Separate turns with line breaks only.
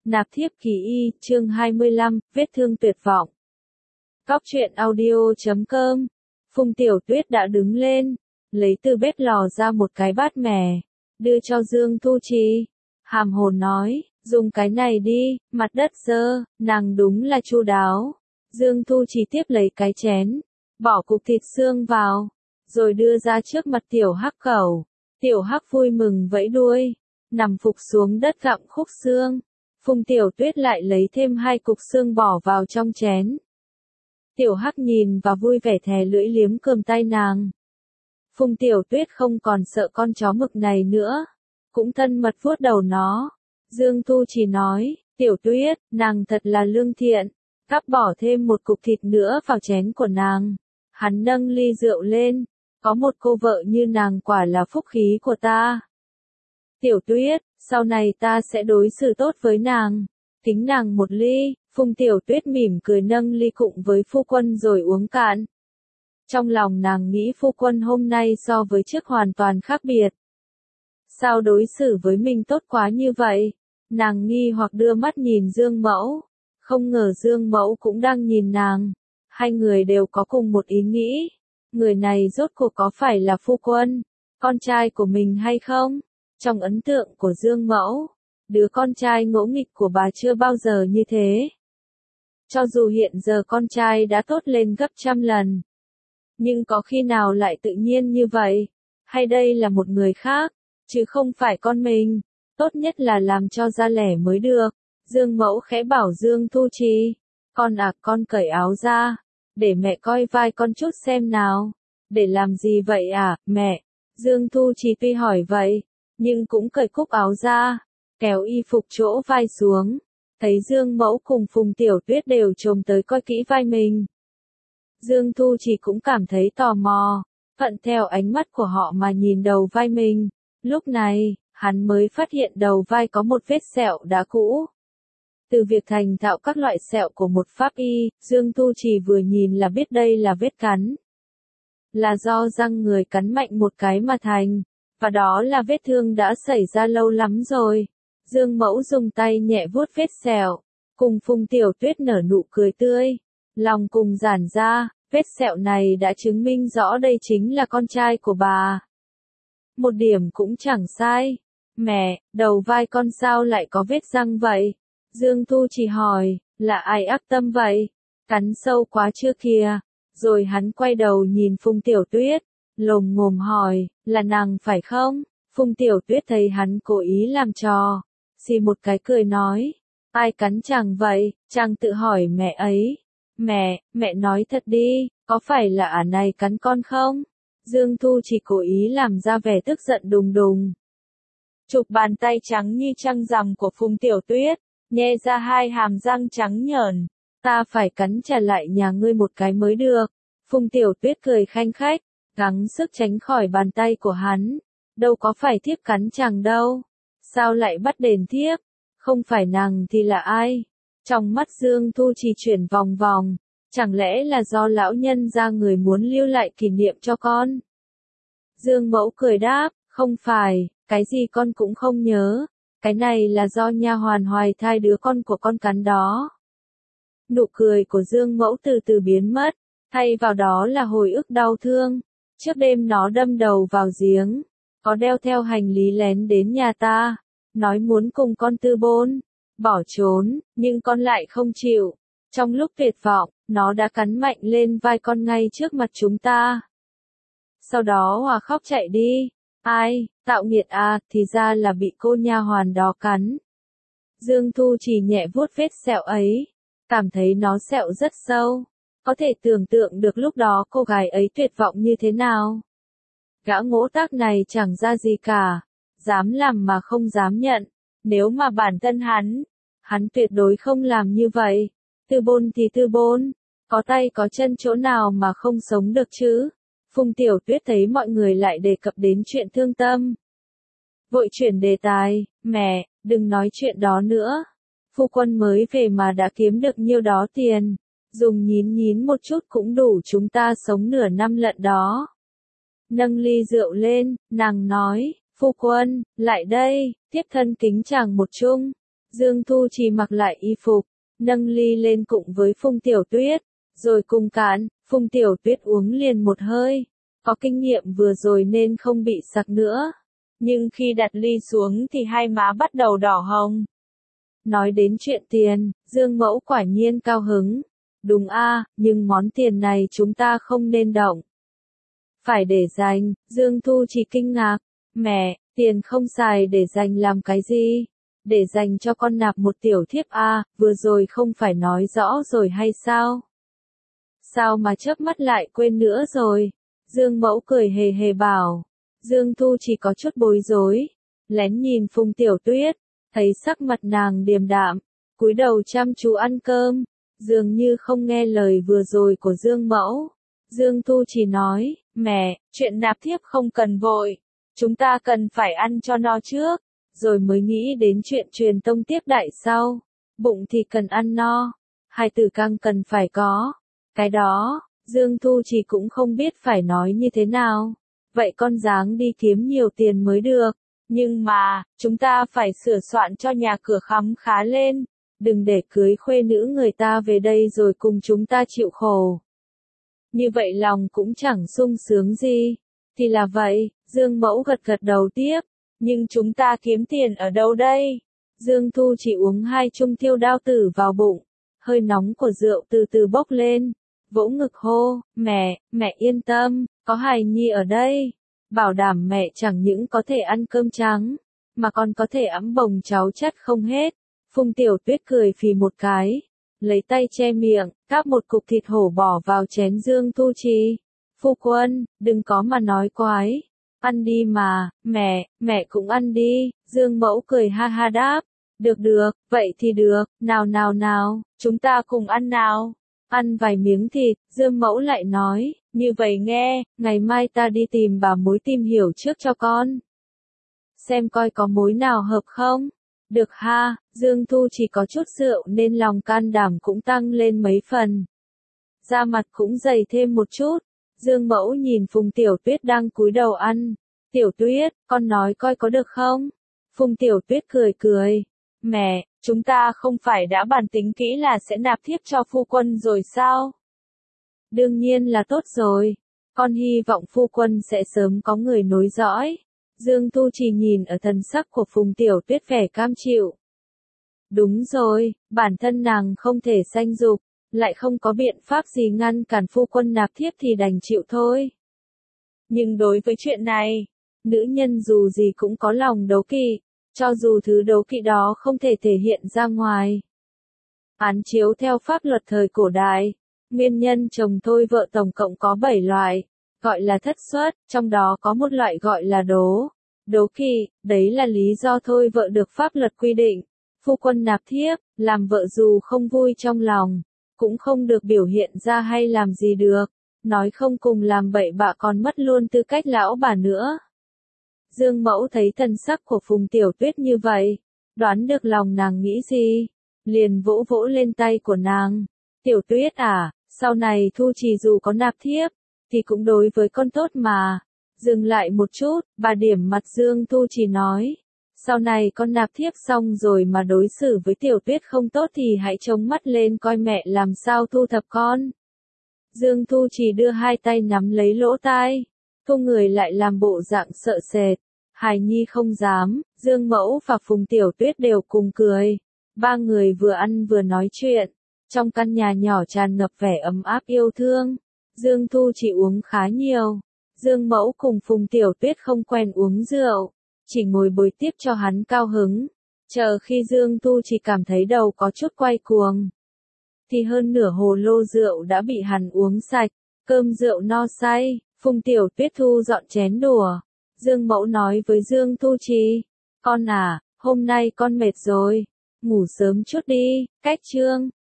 Nạp thiếp kỳ y, chương 25, vết thương tuyệt vọng. Cóc truyện audio.com. Phùng Tiểu Tuyết đã đứng lên, lấy từ bếp lò ra một cái bát mè, đưa cho Dương Thu Trì. Hàm hồn nói, dùng cái này đi, mặt đất dơ, nàng đúng là chu đáo. Dương Thu Trì tiếp lấy cái chén, bỏ cục thịt xương vào, rồi đưa ra trước mặt Tiểu Hắc cẩu. Tiểu Hắc vui mừng vẫy đuôi, nằm phục xuống đất gặm khúc xương. Phùng Tiểu Tuyết lại lấy thêm 2 cục xương bỏ vào trong chén. Tiểu Hắc nhìn và vui vẻ thè lưỡi liếm cơm tay nàng. Phùng Tiểu Tuyết không còn sợ con chó mực này nữa, cũng thân mật vuốt đầu nó. Dương Thu Trì nói, Tiểu Tuyết, nàng thật là lương thiện, cắp bỏ thêm một cục thịt nữa vào chén của nàng. Hắn nâng ly rượu lên, có một cô vợ như nàng quả là phúc khí của ta. Tiểu Tuyết, sau này ta sẽ đối xử tốt với nàng, kính nàng một ly. Phùng Tiểu Tuyết mỉm cười nâng ly cụng với phu quân rồi uống cạn. Trong lòng nàng nghĩ phu quân hôm nay so với trước hoàn toàn khác biệt. Sao đối xử với mình tốt quá như vậy? Nàng nghi hoặc đưa mắt nhìn Dương Mẫu. Không ngờ Dương Mẫu cũng đang nhìn nàng. Hai người đều có cùng một ý nghĩ. Người này rốt cuộc có phải là phu quân, con trai của mình hay không? Trong ấn tượng của Dương Mẫu, đứa con trai ngỗ nghịch của bà chưa bao giờ như thế. Cho dù hiện giờ con trai đã tốt lên gấp trăm lần, nhưng có khi nào lại tự nhiên như vậy? Hay đây là một người khác, chứ không phải con mình? Tốt nhất là làm cho ra lẻ mới được. Dương Mẫu khẽ bảo Dương Thu Trì, con cởi áo ra, để mẹ coi vai con chút xem nào. Để làm gì vậy à, mẹ? Dương Thu Trì tuy hỏi vậy, nhưng cũng cởi cúc áo ra, kéo y phục chỗ vai xuống. Thấy Dương Mẫu cùng Phùng Tiểu Tuyết đều chồm tới coi kỹ vai mình. Dương Thu Trì cũng cảm thấy tò mò, thuận theo ánh mắt của họ mà nhìn đầu vai mình. Lúc này, hắn mới phát hiện đầu vai có một vết sẹo đã cũ. Từ việc thành thạo các loại sẹo của một pháp y, Dương Thu Trì vừa nhìn là biết đây là vết cắn. Là do răng người cắn mạnh một cái mà thành, và đó là vết thương đã xảy ra lâu lắm rồi. Dương Mẫu dùng tay nhẹ vuốt vết sẹo, cùng Phùng Tiểu Tuyết nở nụ cười tươi, lòng cùng giãn ra, vết sẹo này đã chứng minh rõ đây chính là con trai của bà. Một điểm cũng chẳng sai. Mẹ, đầu vai con sao lại có vết răng vậy? Dương Thu Trì hỏi, là ai ác tâm vậy? Cắn sâu quá chưa kìa? Rồi hắn quay đầu nhìn Phùng Tiểu Tuyết, lồm ngồm hỏi, là nàng phải không? Phùng Tiểu Tuyết thấy hắn cố ý làm trò, xì một cái cười nói, ai cắn chàng vậy? Chàng tự hỏi mẹ ấy. Mẹ nói thật đi, có phải là ả này cắn con không? Dương Thu chỉ cố ý làm ra vẻ tức giận đùng đùng. Chụp bàn tay trắng như trăng rằm của Phùng Tiểu Tuyết, nhe ra 2 hàm răng trắng nhờn. Ta phải cắn trả lại nhà ngươi một cái mới được. Phùng Tiểu Tuyết cười khanh khách, gắng sức tránh khỏi bàn tay của hắn. Đâu có phải thiếp cắn chàng đâu. Sao lại bắt đền thiếp? Không phải nàng thì là ai? Trong mắt Dương Thu Trì chuyển vòng vòng. Chẳng lẽ là do lão nhân ra người muốn lưu lại kỷ niệm cho con? Dương Mẫu cười đáp, không phải, cái gì con cũng không nhớ. Cái này là do nha hoàn hoài thai đứa con của con cắn đó. Nụ cười của Dương Mẫu từ từ biến mất, thay vào đó là hồi ức đau thương. Trước đêm nó đâm đầu vào giếng, có đeo theo hành lý lén đến nhà ta, nói muốn cùng con tư bôn, bỏ trốn, nhưng con lại không chịu. Trong lúc tuyệt vọng, nó đã cắn mạnh lên vai con ngay trước mặt chúng ta. Sau đó Hòa khóc chạy đi. Ai, tạo nghiệt à, thì ra là bị cô nha hoàn đó cắn. Dương Thu Trì nhẹ vuốt vết sẹo ấy, cảm thấy nó sẹo rất sâu. Có thể tưởng tượng được lúc đó cô gái ấy tuyệt vọng như thế nào. Gã ngỗ tác này chẳng ra gì cả, dám làm mà không dám nhận. Nếu mà bản thân hắn tuyệt đối không làm như vậy. Tư bôn thì tư bôn, có tay có chân chỗ nào mà không sống được chứ? Phùng Tiểu Tuyết thấy mọi người lại đề cập đến chuyện thương tâm. Vội chuyển đề tài, mẹ, đừng nói chuyện đó nữa. Phu quân mới về mà đã kiếm được nhiêu đó tiền. Dùng nhín một chút cũng đủ chúng ta sống nửa năm lận đó. Nâng ly rượu lên, nàng nói, phu quân, lại đây, tiếp thân kính chàng một chung. Dương Thu Trì mặc lại y phục, nâng ly lên cùng với Phùng Tiểu Tuyết, rồi cùng cạn, Phùng Tiểu Tuyết uống liền một hơi, có kinh nghiệm vừa rồi nên không bị sặc nữa. Nhưng khi đặt ly xuống thì hai má bắt đầu đỏ hồng. Nói đến chuyện tiền, Dương Mẫu quả nhiên cao hứng. Đúng a, nhưng món tiền này chúng ta không nên động. Phải để dành, Dương Thu Trì kinh ngạc. Mẹ, tiền không xài để dành làm cái gì? Để dành cho con nạp một tiểu thiếp a, vừa rồi không phải nói rõ rồi hay sao? Sao mà chớp mắt lại quên nữa rồi? Dương Mẫu cười hề hề bảo. Dương Thu chỉ có chút bối rối, lén nhìn Phùng Tiểu Tuyết, thấy sắc mặt nàng điềm đạm, cúi đầu chăm chú ăn cơm, dường như không nghe lời vừa rồi của Dương Mẫu. Dương Thu chỉ nói, mẹ, chuyện nạp thiếp không cần vội, chúng ta cần phải ăn cho no trước, rồi mới nghĩ đến chuyện truyền tông tiếp đại sau. Bụng thì cần ăn no, hai tử căng cần phải có. Cái đó, Dương Thu chỉ cũng không biết phải nói như thế nào. Vậy con ráng đi kiếm nhiều tiền mới được. Nhưng mà, chúng ta phải sửa soạn cho nhà cửa khấm khá lên. Đừng để cưới khuê nữ người ta về đây rồi cùng chúng ta chịu khổ. Như vậy lòng cũng chẳng sung sướng gì. Thì là vậy, Dương Mẫu gật gật đầu tiếp. Nhưng chúng ta kiếm tiền ở đâu đây? Dương Thu chỉ uống 2 chung tiêu đao tử vào bụng. Hơi nóng của rượu từ từ bốc lên. Vỗ ngực hô, mẹ yên tâm, có hài nhi ở đây. Bảo đảm mẹ chẳng những có thể ăn cơm trắng, mà còn có thể ẵm bồng cháu chắt không hết. Phùng Tiểu Tuyết cười phì một cái, lấy tay che miệng, cắp một cục thịt hổ bỏ vào chén Dương Thu Trì. Phu quân, đừng có mà nói quái. Ăn đi mà, mẹ cũng ăn đi. Dương Mẫu cười ha ha đáp. Được, vậy thì được, nào, chúng ta cùng ăn nào. Ăn vài miếng thịt, Dương Mẫu lại nói, như vậy nghe, ngày mai ta đi tìm bà mối tìm hiểu trước cho con. Xem coi có mối nào hợp không? Được ha, Dương Thu chỉ có chút rượu nên lòng can đảm cũng tăng lên mấy phần. Da mặt cũng dày thêm một chút. Dương Mẫu nhìn Phùng Tiểu Tuyết đang cúi đầu ăn. Tiểu Tuyết, con nói coi có được không? Phùng Tiểu Tuyết cười. Mẹ, chúng ta không phải đã bàn tính kỹ là sẽ nạp thiếp cho phu quân rồi sao? Đương nhiên là tốt rồi. Con hy vọng phu quân sẽ sớm có người nối dõi. Dương Thu chỉ nhìn ở thần sắc của Phùng Tiểu Tuyết vẻ cam chịu. Đúng rồi, bản thân nàng không thể sanh dục, lại không có biện pháp gì ngăn cản phu quân nạp thiếp thì đành chịu thôi. Nhưng đối với chuyện này, nữ nhân dù gì cũng có lòng đấu kỵ, cho dù thứ đấu kỵ đó không thể thể hiện ra ngoài. Án chiếu theo pháp luật thời cổ đại, nguyên nhân chồng thôi vợ tổng cộng có 7 loại, gọi là thất xuất, trong đó có một loại gọi là đố kỵ, đấy là lý do thôi vợ được pháp luật quy định. Phu quân nạp thiếp, làm vợ dù không vui trong lòng, cũng không được biểu hiện ra hay làm gì được, nói không cùng làm bậy bạ còn mất luôn tư cách lão bà nữa. Dương Mẫu thấy thần sắc của Phùng Tiểu Tuyết như vậy, đoán được lòng nàng nghĩ gì, liền vỗ lên tay của nàng. Tiểu Tuyết à, sau này Thu Trì dù có nạp thiếp, thì cũng đối với con tốt mà. Dừng lại một chút, bà điểm mặt Dương Thu Trì nói. Sau này con nạp thiếp xong rồi mà đối xử với Tiểu Tuyết không tốt thì hãy trông mắt lên coi mẹ làm sao thu thập con. Dương Thu Trì đưa 2 tay nắm lấy lỗ tai, thu người lại làm bộ dạng sợ sệt. Hài nhi không dám, Dương Mẫu và Phùng Tiểu Tuyết đều cùng cười. 3 người vừa ăn vừa nói chuyện. Trong căn nhà nhỏ tràn ngập vẻ ấm áp yêu thương. Dương Thu chỉ uống khá nhiều. Dương Mẫu cùng Phùng Tiểu Tuyết không quen uống rượu, chỉ ngồi bồi tiếp cho hắn cao hứng. Chờ khi Dương Thu chỉ cảm thấy đầu có chút quay cuồng, thì hơn nửa hồ lô rượu đã bị hắn uống sạch. Cơm rượu no say, Phùng Tiểu Tuyết thu dọn chén đùa. Dương Mẫu nói với Dương Thu Trì, con à, hôm nay con mệt rồi, ngủ sớm chút đi, cách chương.